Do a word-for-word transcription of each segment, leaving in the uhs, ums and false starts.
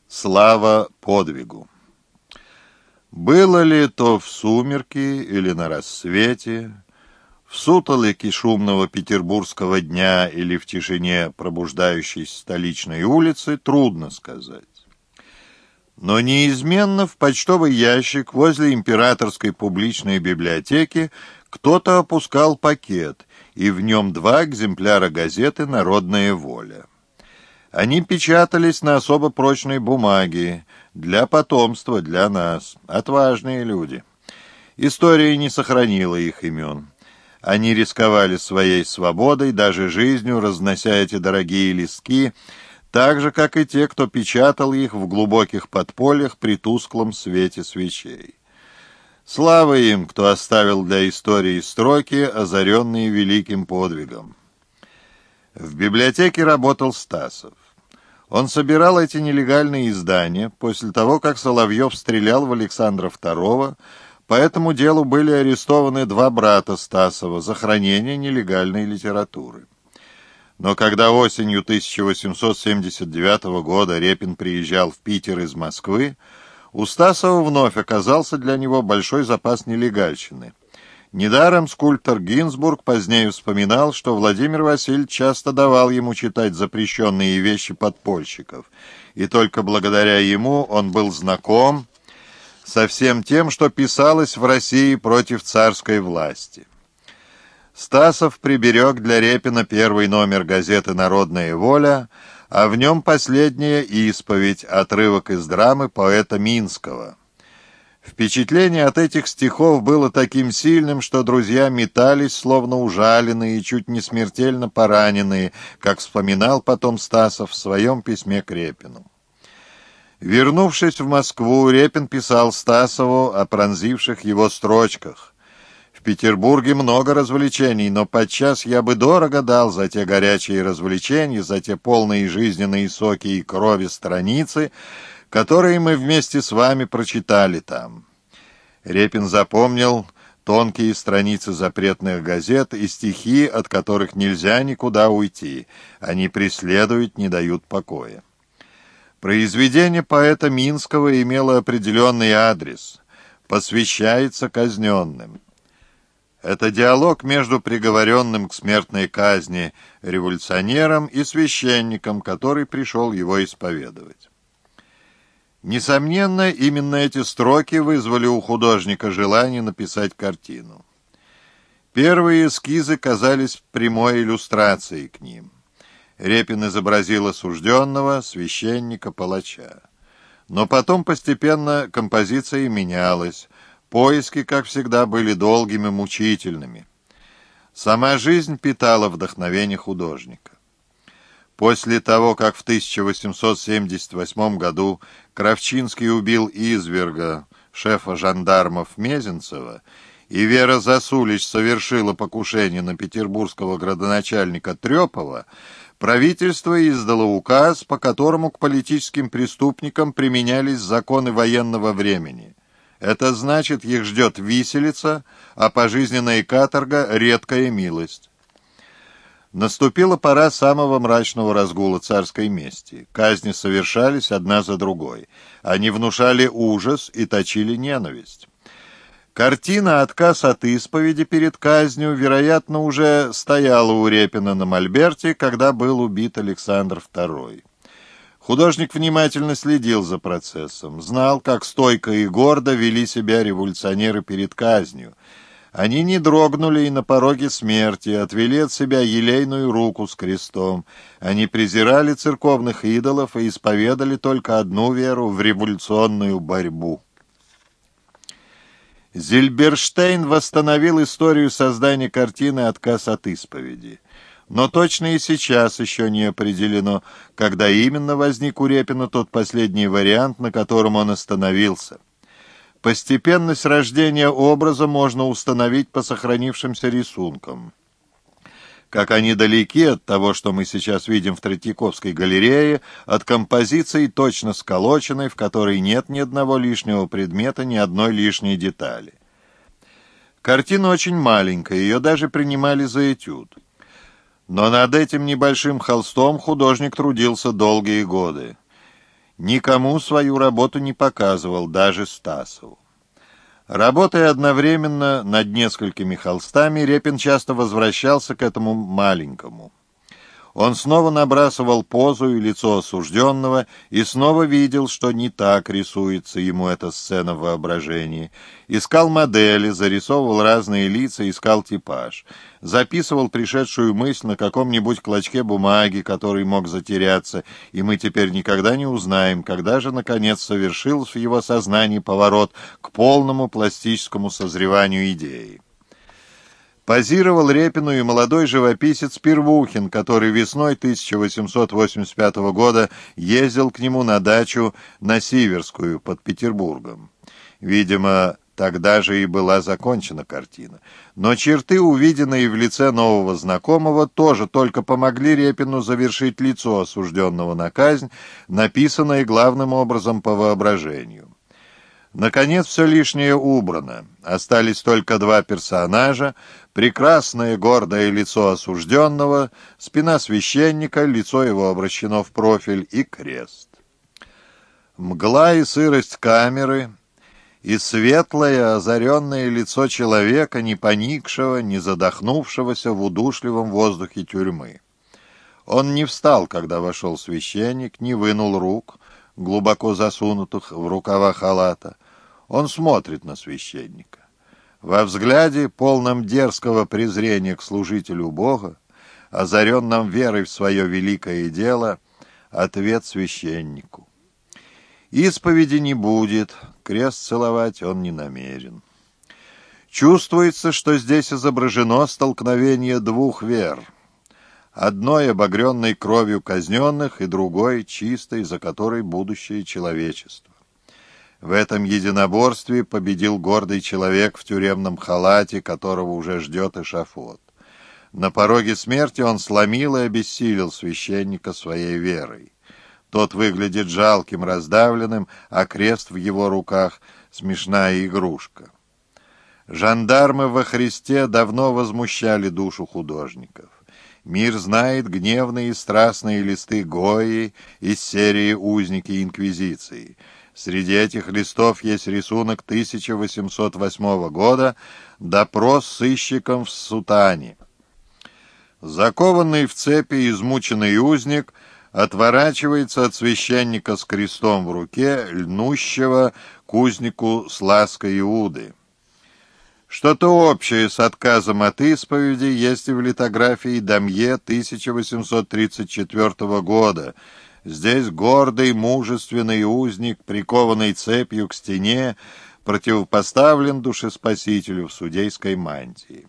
Слава подвигу! Было ли то в сумерки или на рассвете, в сутолоке шумного петербургского дня или в тишине пробуждающейся столичной улицы, трудно сказать. Но неизменно в почтовый ящик возле императорской публичной библиотеки кто-то опускал пакет, и в нем два экземпляра газеты «Народная воля». Они печатались на особо прочной бумаге, для потомства, для нас, отважные люди. История не сохранила их имен. Они рисковали своей свободой, даже жизнью, разнося эти дорогие листки, так же, как и те, кто печатал их в глубоких подпольях при тусклом свете свечей. Слава им, кто оставил для истории строки, озаренные великим подвигом. В библиотеке работал Стасов. Он собирал эти нелегальные издания после того, как Соловьев стрелял в Александра второго. По этому делу были арестованы два брата Стасова за хранение нелегальной литературы. Но когда осенью тысяча восемьсот семьдесят девятого года Репин приезжал в Питер из Москвы, у Стасова вновь оказался для него большой запас нелегальщины. Недаром скульптор Гинзбург позднее вспоминал, что Владимир Васильевич часто давал ему читать запрещенные вещи подпольщиков, и только благодаря ему он был знаком со всем тем, что писалось в России против царской власти. Стасов приберег для Репина первый номер газеты «Народная воля», а в нем последняя исповедь, отрывок из драмы поэта Минского. Впечатление от этих стихов было таким сильным, что друзья метались, словно ужаленные и чуть не смертельно пораненные, как вспоминал потом Стасов в своем письме к Репину. Вернувшись в Москву, Репин писал Стасову о пронзивших его строчках. «В Петербурге много развлечений, но подчас я бы дорого дал за те горячие развлечения, за те полные жизненные соки и крови страницы, которые мы вместе с вами прочитали там». Репин запомнил тонкие страницы запретных газет и стихи, от которых нельзя никуда уйти. Они преследуют, не дают покоя. Произведение поэта Минского имело определенный адрес. «Посвящается казненным». Это диалог между приговоренным к смертной казни революционером и священником, который пришел его исповедовать. Несомненно, именно эти строки вызвали у художника желание написать картину. Первые эскизы казались прямой иллюстрацией к ним. Репин изобразил осужденного, священника, палача. Но потом постепенно композиция менялась. Поиски, как всегда, были долгими, мучительными. Сама жизнь питала вдохновение художника. После того, как в тысяча восемьсот семьдесят восьмом году Кравчинский убил изверга, шефа жандармов Мезенцева, и Вера Засулич совершила покушение на петербургского градоначальника Трепова, правительство издало указ, по которому к политическим преступникам применялись законы военного времени. Это значит, их ждет виселица, а пожизненная каторга — редкая милость. Наступила пора самого мрачного разгула царской мести. Казни совершались одна за другой. Они внушали ужас и точили ненависть. Картина «Отказ от исповеди перед казнью», вероятно, уже стояла у Репина на мольберте, когда был убит Александр второй. Художник внимательно следил за процессом, знал, как стойко и гордо вели себя революционеры перед казнью. Они не дрогнули и на пороге смерти, отвели от себя елейную руку с крестом. Они презирали церковных идолов и исповедали только одну веру — в революционную борьбу. Зильберштейн восстановил историю создания картины «Отказ от исповеди». Но точно и сейчас еще не определено, когда именно возник у Репина тот последний вариант, на котором он остановился. Постепенность рождения образа можно установить по сохранившимся рисункам. Как они далеки от того, что мы сейчас видим в Третьяковской галерее, от композиции, точно сколоченной, в которой нет ни одного лишнего предмета, ни одной лишней детали. Картина очень маленькая, ее даже принимали за этюд. Но над этим небольшим холстом художник трудился долгие годы. Никому свою работу не показывал, даже Стасову. Работая одновременно над несколькими холстами, Репин часто возвращался к этому маленькому. Он снова набрасывал позу и лицо осужденного и снова видел, что не так рисуется ему эта сцена в воображении. Искал модели, зарисовывал разные лица, искал типаж. Записывал пришедшую мысль на каком-нибудь клочке бумаги, который мог затеряться, и мы теперь никогда не узнаем, когда же, наконец, совершился в его сознании поворот к полному пластическому созреванию идеи. Позировал Репину и молодой живописец Первухин, который весной тысяча восемьсот восемьдесят пятого года ездил к нему на дачу на Сиверскую под Петербургом. Видимо, тогда же и была закончена картина. Но черты, увиденные в лице нового знакомого, тоже только помогли Репину завершить лицо осужденного на казнь, написанное главным образом по воображению. Наконец, все лишнее убрано. Остались только два персонажа: прекрасное гордое лицо осужденного, спина священника, лицо его обращено в профиль, и крест. Мгла и сырость камеры, и светлое озаренное лицо человека, не поникшего, не задохнувшегося в удушливом воздухе тюрьмы. Он не встал, когда вошел священник, не вынул рук, глубоко засунутых в рукава халата. Он смотрит на священника. Во взгляде, полном дерзкого презрения к служителю Бога, озаренном верой в свое великое дело, ответ священнику. Исповеди не будет, крест целовать он не намерен. Чувствуется, что здесь изображено столкновение двух вер. Одной обогренной кровью казненных, и другой чистой, за которой будущее человечества. В этом единоборстве победил гордый человек в тюремном халате, которого уже ждет эшафот. На пороге смерти он сломил и обессилил священника своей верой. Тот выглядит жалким, раздавленным, а крест в его руках — смешная игрушка. Жандармы во Христе давно возмущали душу художников. Мир знает гневные и страстные листы Гойи из серии «Узники Инквизиции». Среди этих листов есть рисунок тысяча восемьсот восьмого года «Допрос сыщиком в сутане». Закованный в цепи измученный узник отворачивается от священника с крестом в руке, льнущего к узнику с лаской Иуды. Что-то общее с отказом от исповеди есть и в литографии Дамье тысяча восемьсот тридцать четвёртого года. Здесь гордый, мужественный узник, прикованный цепью к стене, противопоставлен душеспасителю в судейской мантии.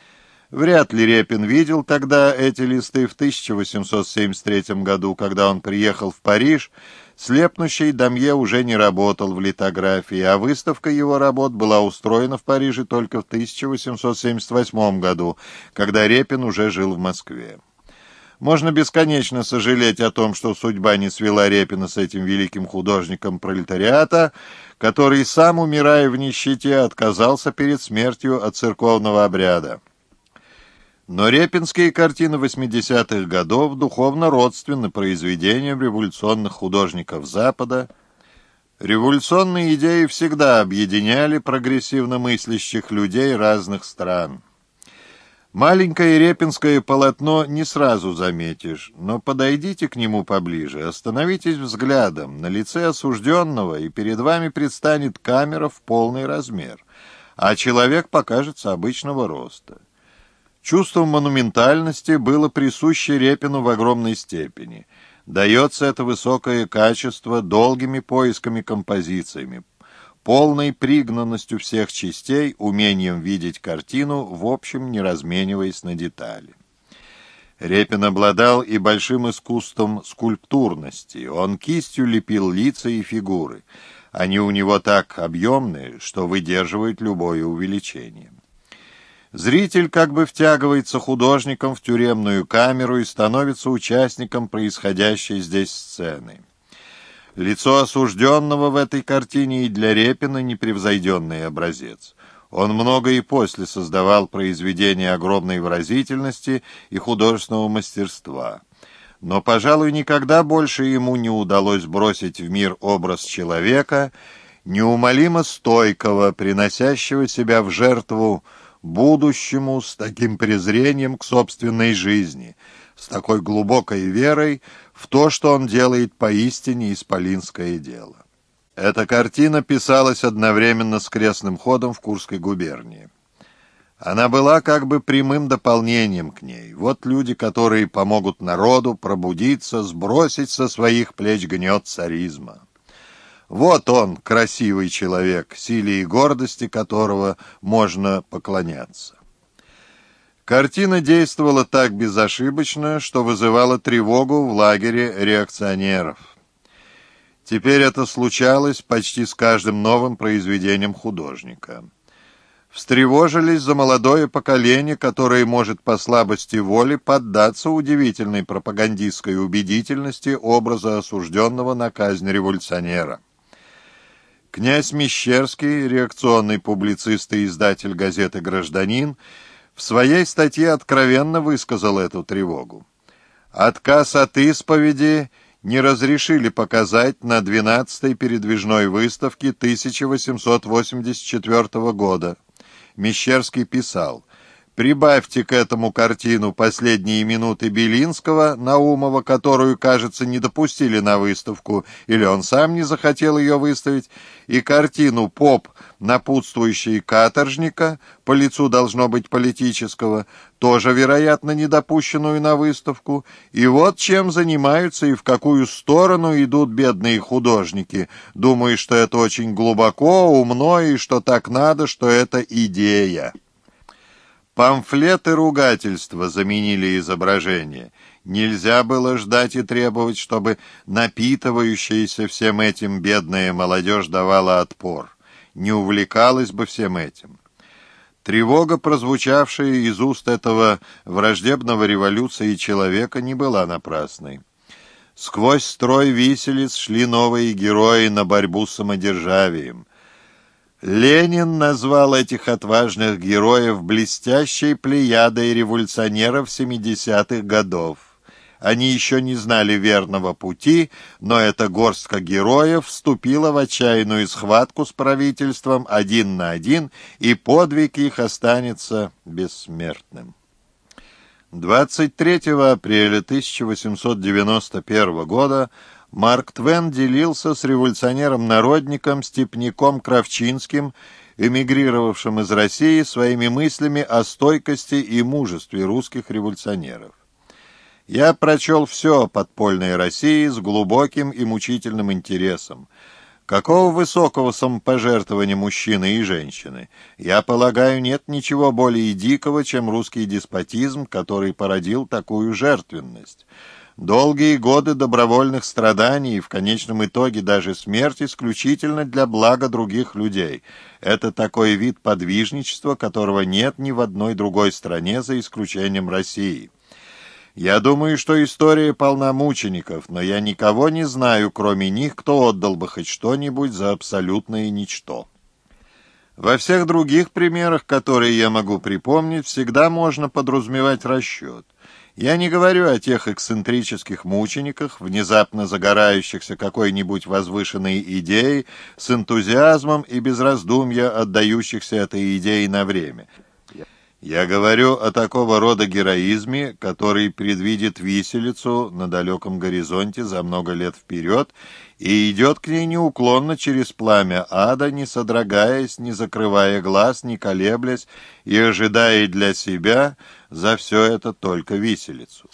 Вряд ли Репин видел тогда эти листы. В тысяча восемьсот семьдесят третьем году, когда он приехал в Париж, слепнущий Дамье уже не работал в литографии, а выставка его работ была устроена в Париже только в тысяча восемьсот семьдесят восьмом году, когда Репин уже жил в Москве. Можно бесконечно сожалеть о том, что судьба не свела Репина с этим великим художником пролетариата, который сам, умирая в нищете, отказался перед смертью от церковного обряда. Но репинские картины восьмидесятых годов духовно родственны произведениям революционных художников Запада. Революционные идеи всегда объединяли прогрессивно мыслящих людей разных стран. Маленькое репинское полотно не сразу заметишь, но подойдите к нему поближе, остановитесь взглядом на лице осужденного, и перед вами предстанет камера в полный размер, а человек покажется обычного роста. Чувство монументальности было присуще Репину в огромной степени. Дается это высокое качество долгими поисками композициями, полной пригнанностью всех частей, умением видеть картину, в общем, не размениваясь на детали. Репин обладал и большим искусством скульптурности. Он кистью лепил лица и фигуры. Они у него так объемные, что выдерживают любое увеличение. Зритель как бы втягивается художником в тюремную камеру и становится участником происходящей здесь сцены. Лицо осужденного в этой картине и для Репина непревзойденный образец. Он много и после создавал произведения огромной выразительности и художественного мастерства. но, пожалуй, никогда больше ему не удалось бросить в мир образ человека, неумолимо стойкого, приносящего себя в жертву будущему с таким презрением к собственной жизни, с такой глубокой верой в то, что он делает поистине исполинское дело. Эта картина писалась одновременно с крестным ходом в Курской губернии. Она была как бы прямым дополнением к ней. Вот люди, которые помогут народу пробудиться, сбросить со своих плеч гнет царизма. Вот он, красивый человек, силе и гордости которого можно поклоняться. Картина действовала так безошибочно, что вызывала тревогу в лагере реакционеров. Теперь это случалось почти с каждым новым произведением художника. Встревожились за молодое поколение, которое может по слабости воли поддаться удивительной пропагандистской убедительности образа осужденного на казнь революционера. Князь Мещерский, реакционный публицист и издатель газеты «Гражданин», в своей статье откровенно высказал эту тревогу. Отказ от исповеди не разрешили показать на двенадцатой передвижной выставке тысяча восемьсот восемьдесят четвёртого года. Мещерский писал: «Прибавьте к этому картину «Последние минуты» Белинского, Наумова, которую, кажется, не допустили на выставку, или он сам не захотел ее выставить, и картину «Поп», напутствующий каторжника, по лицу должно быть политического, тоже, вероятно, не допущенную на выставку. И вот чем занимаются и в какую сторону идут бедные художники, думая, что это очень глубоко, умно и что так надо, что это идея». Памфлеты ругательства заменили изображение. Нельзя было ждать и требовать, чтобы напитывающаяся всем этим бедная молодежь давала отпор. Не увлекалась бы всем этим. Тревога, прозвучавшая из уст этого враждебного революции человека, не была напрасной. Сквозь строй виселиц шли новые герои на борьбу с самодержавием. Ленин назвал этих отважных героев блестящей плеядой революционеров семидесятых годов. Они еще не знали верного пути, но эта горстка героев вступила в отчаянную схватку с правительством один на один, и подвиг их останется бессмертным. двадцать третьего апреля тысяча восемьсот девяносто первого года Марк Твен делился с революционером-народником Степняком Кравчинским, эмигрировавшим из России, своими мыслями о стойкости и мужестве русских революционеров. «Я прочел все о подпольной России с глубоким и мучительным интересом. Какого высокого самопожертвования мужчины и женщины? Я полагаю, нет ничего более дикого, чем русский деспотизм, который породил такую жертвенность. Долгие годы добровольных страданий и в конечном итоге даже смерть исключительно для блага других людей. Это такой вид подвижничества, которого нет ни в одной другой стране, за исключением России. Я думаю, что история полна мучеников, но я никого не знаю, кроме них, кто отдал бы хоть что-нибудь за абсолютное ничто. Во всех других примерах, которые я могу припомнить, всегда можно подразумевать расчет. Я не говорю о тех эксцентрических мучениках, внезапно загорающихся какой-нибудь возвышенной идеей, с энтузиазмом и без раздумья отдающихся этой идее на время. Я говорю о такого рода героизме, который предвидит виселицу на далеком горизонте за много лет вперед и идет к ней неуклонно через пламя ада, не содрогаясь, не закрывая глаз, не колеблясь и ожидая для себя за все это только виселицу.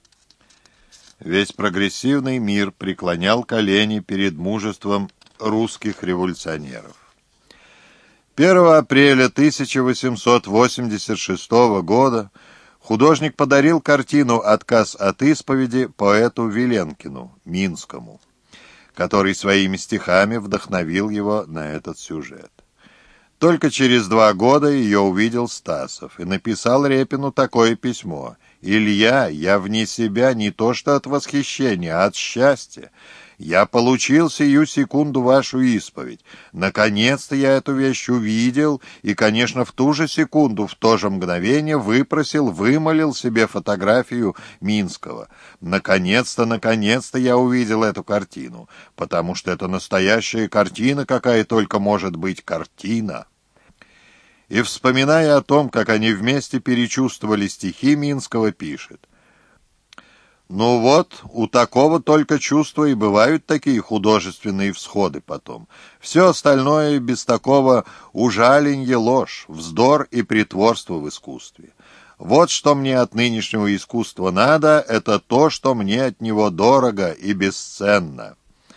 Весь прогрессивный мир преклонял колени перед мужеством русских революционеров. первого апреля тысяча восемьсот восемьдесят шестого года художник подарил картину «Отказ от исповеди» поэту Виленкину, Минскому, который своими стихами вдохновил его на этот сюжет. Только через два года ее увидел Стасов и написал Репину такое письмо: «Илья, я вне себя не то что от восхищения, а от счастья. Я получил сию секунду вашу исповедь. Наконец-то я эту вещь увидел, и, конечно, в ту же секунду, в то же мгновение выпросил, вымолил себе фотографию Минского. Наконец-то, наконец-то я увидел эту картину, потому что это настоящая картина, какая только может быть картина». И, вспоминая о том, как они вместе перечувствовали стихи Минского, пишет: «Ну вот, у такого только чувства и бывают такие художественные всходы потом. Все остальное без такого ужаленье ложь, вздор и притворство в искусстве. Вот что мне от нынешнего искусства надо, это то, что мне от него дорого и бесценно».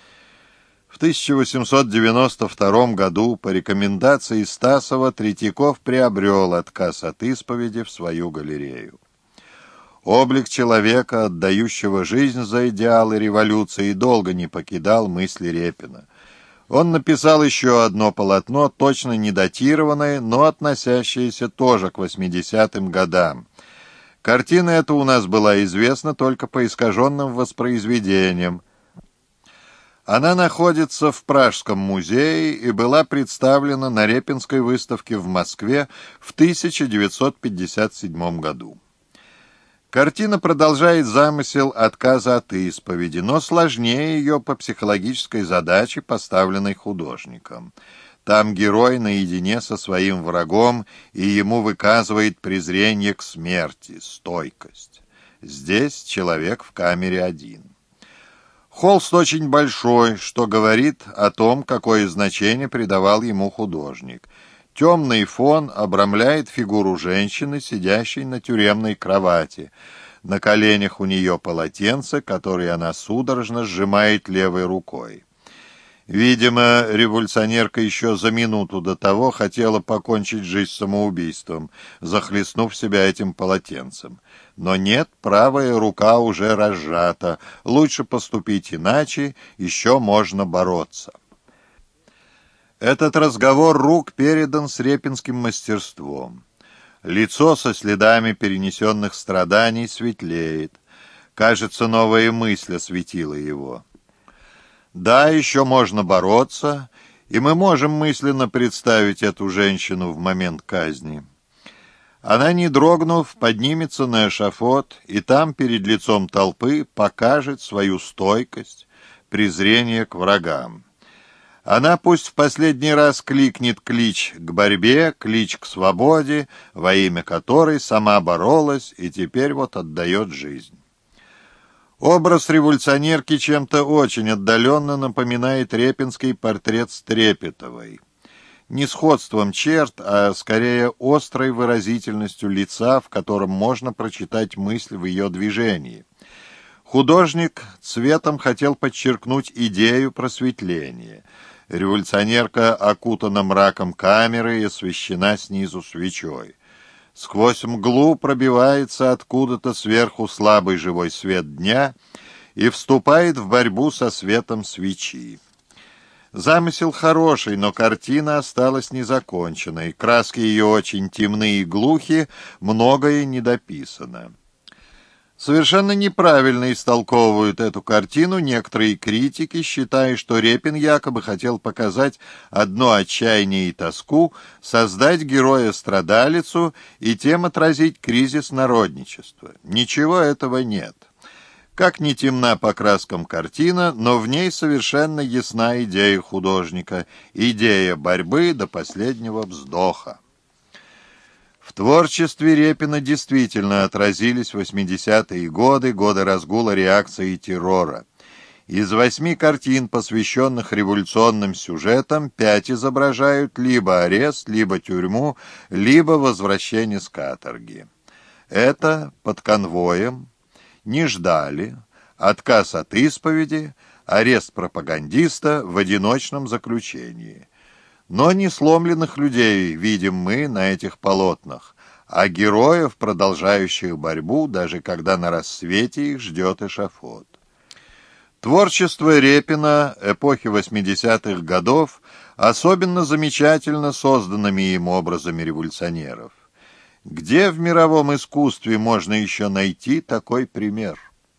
В тысяча восемьсот девяносто втором году по рекомендации Стасова Третьяков приобрел отказ от исповеди в свою галерею. Облик человека, отдающего жизнь за идеалы революции, долго не покидал мысли Репина. Он написал еще одно полотно, точно не датированное, но относящееся тоже к восьмидесятым годам. Картина эта у нас была известна только по искаженным воспроизведениям. Она находится в Пражском музее и была представлена на Репинской выставке в Москве в тысяча девятьсот пятьдесят седьмом году. Картина продолжает замысел отказа от исповеди, но сложнее ее по психологической задаче, поставленной художником. Там герой наедине со своим врагом, и ему выказывает презрение к смерти, стойкость. Здесь человек в камере один. Холст очень большой, что говорит о том, какое значение придавал ему художник. Темный фон обрамляет фигуру женщины, сидящей на тюремной кровати. На коленях у нее полотенце, которое она судорожно сжимает левой рукой. Видимо, революционерка еще за минуту до того хотела покончить жизнь самоубийством, захлестнув себя этим полотенцем. Но нет, правая рука уже разжата. Лучше поступить иначе, еще можно бороться. Этот разговор рук передан с репинским мастерством. Лицо со следами перенесенных страданий светлеет. Кажется, новая мысль осветила его. Да, еще можно бороться, и мы можем мысленно представить эту женщину в момент казни. Она, не дрогнув, поднимется на эшафот, и там, перед лицом толпы, покажет свою стойкость, презрение к врагам. Она пусть в последний раз кликнет клич к борьбе, клич к свободе, во имя которой сама боролась и теперь вот отдает жизнь. Образ революционерки чем-то очень отдаленно напоминает репинский портрет Стрепетовой. Не сходством черт, а скорее острой выразительностью лица, в котором можно прочитать мысль в ее движении. Художник цветом хотел подчеркнуть идею просветления. Революционерка окутана мраком камеры и освещена снизу свечой. Сквозь мглу пробивается откуда-то сверху слабый живой свет дня и вступает в борьбу со светом свечи. Замысел хороший, но картина осталась незаконченной. Краски ее очень темные и глухи, многое недописано. Совершенно неправильно истолковывают эту картину некоторые критики, считая, что Репин якобы хотел показать одно отчаяние и тоску, создать героя-страдалицу и тем отразить кризис народничества. Ничего этого нет. Как ни темна по краскам картина, но в ней совершенно ясна идея художника, идея борьбы до последнего вздоха. В творчестве Репина действительно отразились восьмидесятые годы, годы разгула реакции и террора. Из восьми картин, посвященных революционным сюжетам, пять изображают либо арест, либо тюрьму, либо возвращение с каторги. Это «Под конвоем», «Не ждали», «Отказ от исповеди», «Арест пропагандиста в одиночном заключении». Но не сломленных людей видим мы на этих полотнах, а героев, продолжающих борьбу, даже когда на рассвете их ждет эшафот. Творчество Репина эпохи восьмидесятых годов особенно замечательно созданными им образами революционеров. Где в мировом искусстве можно еще найти такой пример?